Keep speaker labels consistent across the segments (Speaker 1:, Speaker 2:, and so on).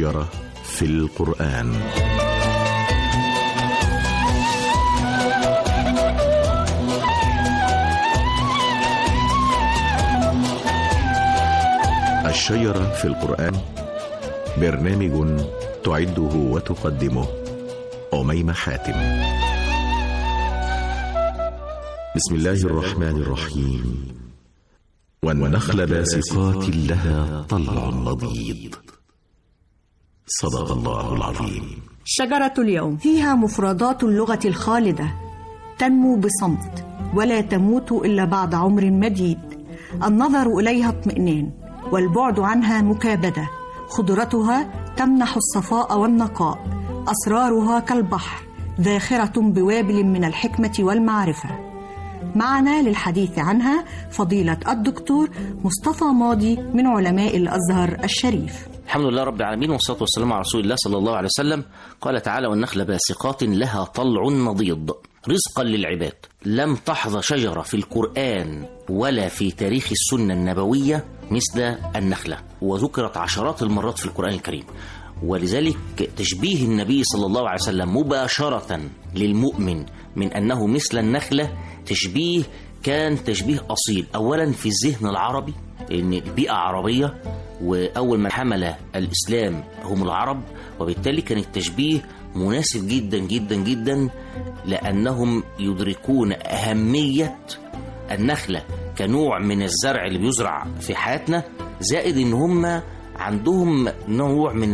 Speaker 1: الشجرة في القرآن. الشجرة في القرآن برنامج تعده وتقدمه أميمة حاتم. بسم الله الرحمن الرحيم. والنخل باسقات لها طلع نضيد. صدق الله العظيم.
Speaker 2: شجرة اليوم فيها مفردات اللغة الخالدة، تنمو بصمت ولا تموت إلا بعد عمر مديد. النظر إليها اطمئنان والبعد عنها مكابدة. خضرتها تمنح الصفاء والنقاء. أسرارها كالبحر ذاخرة بوابل من الحكمة والمعرفة. معنا للحديث عنها فضيلة الدكتور مصطفى ماضي من علماء الأزهر الشريف.
Speaker 3: الحمد لله رب العالمين، والصلاة والسلام على رسول الله صلى الله عليه وسلم. قال تعالى: والنخل باسقات لها طلع نضيد رزقا للعباد. لم تحظى شجرة في القرآن ولا في تاريخ السنة النبوية مثل النخلة، وذكرت عشرات المرات في القرآن الكريم. ولذلك تشبيه النبي صلى الله عليه وسلم مباشرة للمؤمن من أنه مثل النخلة تشبيه كان تشبيه أصيل. أولا في الذهن العربي، إن البيئة عربية، وأول من حمل الإسلام هم العرب، وبالتالي كان التشبيه مناسب جدا جدا جدا، لأنهم يدركون أهمية النخلة كنوع من الزرع اللي بيزرع في حياتنا، زائد إن هم عندهم نوع من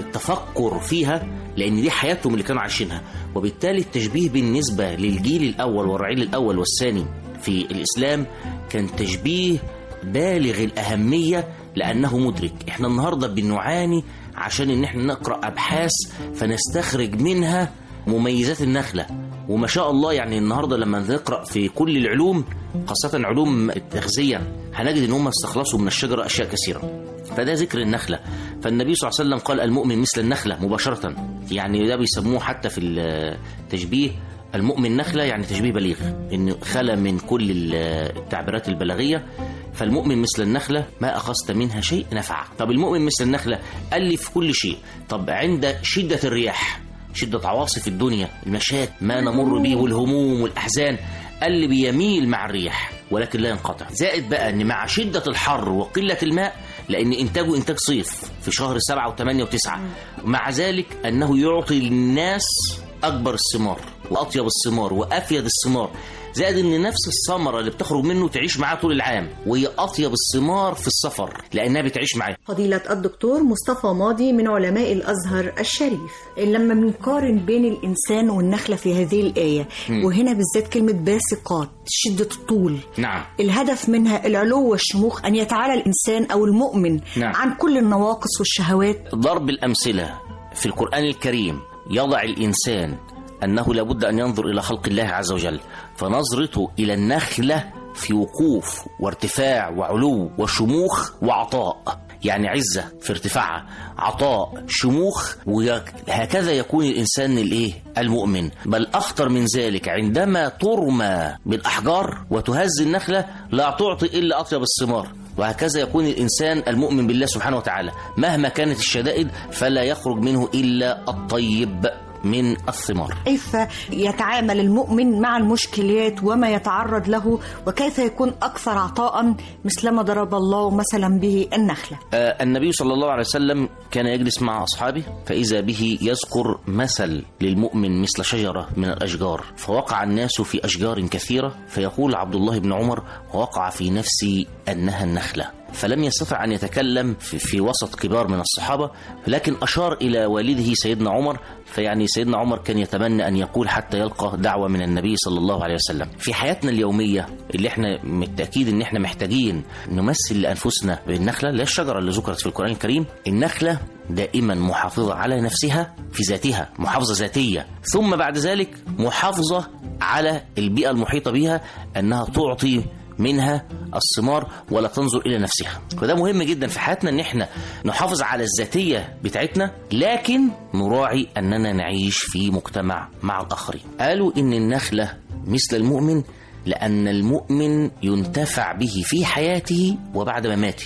Speaker 3: التفكر فيها، لأن دي حياتهم اللي كانوا عايشينها. وبالتالي التشبيه بالنسبة للجيل الأول والرعيل الأول والثاني في الإسلام كان تشبيه بالغ الأهمية، لأنه مدرك. إحنا النهاردة بنعاني عشان إن إحنا نقرأ أبحاث فنستخرج منها مميزات النخلة، وما شاء الله يعني النهاردة لما نقرأ في كل العلوم، خاصة علوم التغذية، هنجد إن هم استخلصوا من الشجرة أشياء كثيرة. فده ذكر النخلة. فالنبي صلى الله عليه وسلم قال: المؤمن مثل النخلة مباشرة. يعني ده بيسموه حتى في التشبيه المؤمن نخلة، يعني تشبيه بليغ، إنه خلى من كل التعبيرات البلاغية. فالمؤمن مثل النخلة ما أخذت منها شيء نفع. طب المؤمن مثل النخلة قال لي في كل شيء. طب عند شدة الرياح، شدة عواصف الدنيا، المشاكل ما نمر به والهموم والأحزان، قال لي بيميل مع الرياح ولكن لا ينقطع. زائد بقى أن مع شدة الحر وقلة الماء، لأن إنتاجه إنتاج صيف في شهر 7 و8 و9، مع ذلك أنه يعطي للناس أكبر الثمار وأطيب الثمار وأفيد الثمار. زائد ان نفس الثمره اللي بتخرج منه تعيش معاه طول العام، وهي اطيب الثمار في السفر لانها بتعيش معاه.
Speaker 2: فضيلة الدكتور مصطفى ماضي من علماء الازهر الشريف، لما بنقارن بين الانسان والنخله في هذه الايه، وهنا بالذات كلمه باسقات شده الطول،
Speaker 3: نعم،
Speaker 2: الهدف منها العلو والشموخ، ان يتعالى الانسان او المؤمن
Speaker 3: نعم
Speaker 2: عن كل النواقص والشهوات.
Speaker 3: ضرب الامثله في القران الكريم يضع الانسان أنه لابد أن ينظر إلى خلق الله عز وجل، فنظرته إلى النخلة في وقوف وارتفاع وعلو وشموخ وعطاء، يعني عزة في ارتفاعها، عطاء، شموخ، وهكذا يكون الإنسان المؤمن. بل أخطر من ذلك، عندما ترمى بالأحجار وتهز النخلة لا تعطي إلا أطيب الثمار. وهكذا يكون الإنسان المؤمن بالله سبحانه وتعالى، مهما كانت الشدائد فلا يخرج منه إلا الطيب من الثمار.
Speaker 2: كيف يتعامل المؤمن مع المشكلات وما يتعرض له، وكيف يكون أكثر عطاء مثلما ضرب الله مثلا به النخلة؟
Speaker 3: النبي صلى الله عليه وسلم كان يجلس مع أصحابه فإذا به يذكر مثل للمؤمن مثل شجرة من الأشجار، فوقع الناس في أشجار كثيرة، فيقول عبد الله بن عمر: ووقع في نفسي أنها النخلة. فلم يستطع أن يتكلم في وسط كبار من الصحابة، لكن أشار إلى والده سيدنا عمر. فيعني سيدنا عمر كان يتمنى أن يقول حتى يلقى دعوة من النبي صلى الله عليه وسلم. في حياتنا اليومية اللي احنا بالتأكيد ان احنا محتاجين نمثل لأنفسنا بالنخلة، لا الشجرة اللي ذكرت في القرآن الكريم. النخلة دائما محافظة على نفسها في ذاتها، محافظة ذاتية، ثم بعد ذلك محافظة على البيئة المحيطة بها، أنها تعطي منها الثمار ولا تنظر إلى نفسها. وده مهم جدا في حياتنا، ان احنا نحافظ على الذاتية بتاعتنا، لكن نراعي أننا نعيش في مجتمع مع الآخرين. قالوا إن النخلة مثل المؤمن لأن المؤمن ينتفع به في حياته وبعد مماته.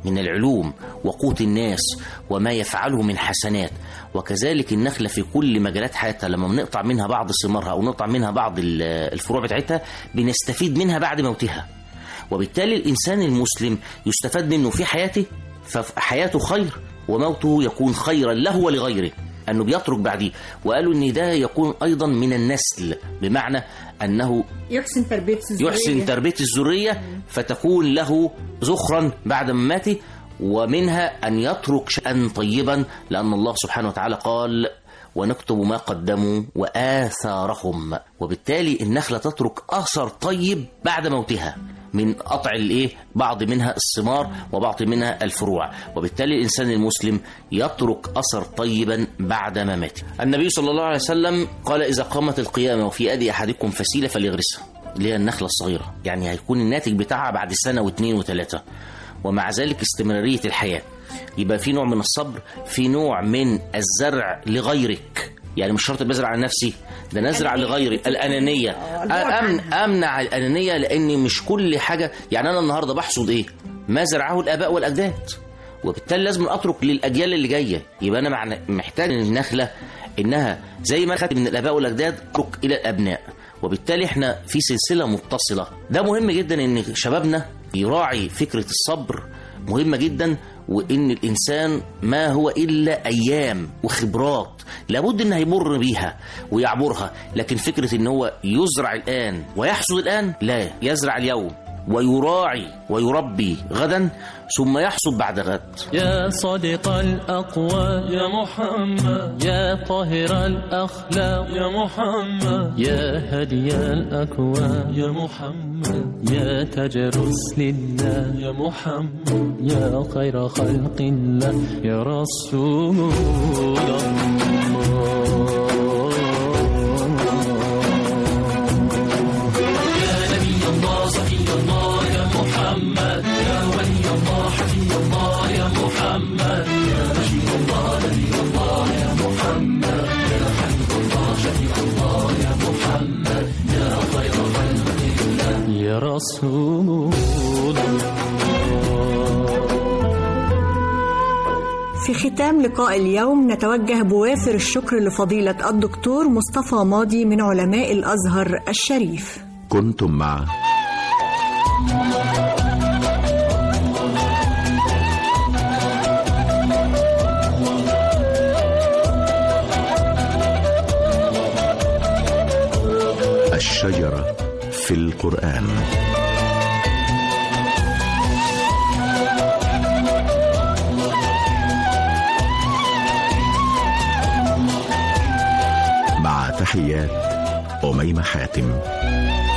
Speaker 3: من العلوم وقوت الناس وما يفعله من حسنات. وكذلك النخلة في كل مجالات حياتها، لما بنقطع منها بعض ثمارها أو نقطع منها بعض الفروع بتاعتها بنستفيد منها بعد موتها. وبالتالي الإنسان المسلم يستفاد منه في حياته، فحياته خير وموته يكون خيرا له ولغيره، أنه بيترك بعديه. وقالوا أن ده يكون أيضا من النسل، بمعنى أنه يحسن تربية الذرية فتكون له ذخرا بعد مماته، ومنها أن يترك شيئا طيبا، لأن الله سبحانه وتعالى قال ونكتب ما قدموا وآثارهم. وبالتالي النخلة تترك أثر طيب بعد موتها من قطع بعض منها الثمار وبعض منها الفروع. وبالتالي الإنسان المسلم يترك أثر طيبا بعد مماته. النبي صلى الله عليه وسلم قال إذا قامت القيامة وفي يد أحدكم فسيلة فليغرسها، اللي هي النخلة الصغيرة، يعني هيكون الناتج بتاعها بعد سنة واثنين وثلاثة. ومع ذلك استمرارية الحياة، يبقى في نوع من الصبر، في نوع من الزرع لغيرك، يعني مش شرط بزرع على نفسي، ده نزرع لغيري. الأنانية، أمنع الأنانية، لأن مش كل حاجة، يعني أنا النهاردة بحصد ما زرعه الآباء والأجداد، وبالتالي لازم أترك للأجيال اللي جاية. يبقى أنا محتاج النخلة إنها زي ما خدت من الآباء والأجداد أترك إلى الأبناء، وبالتالي إحنا في سلسلة متصلة. ده مهم جدا إن شبابنا يراعي فكرة الصبر، مهمة جدا. وإن الإنسان ما هو إلا أيام وخبرات لابد إنه يمر بيها ويعبرها، لكن فكرة إن هو يزرع الآن ويحصد الآن، لا، يزرع اليوم ويراعي ويربي غدا ثم يحصد بعد غد.
Speaker 4: يا صادق الأقوى يا محمد، يا طاهر الأخلاق يا محمد، يا هدي الأكوان يا محمد، يا تاج رسل الله يا محمد، يا خير خلق الله يا رسول الله. يا رسول الله.
Speaker 2: في ختام لقاء اليوم نتوجه بوافر الشكر لفضيلة الدكتور مصطفى ماضي من علماء الأزهر الشريف.
Speaker 1: كنتم مع الشجرة في القرآن. مع تحيات أميمة حاتم.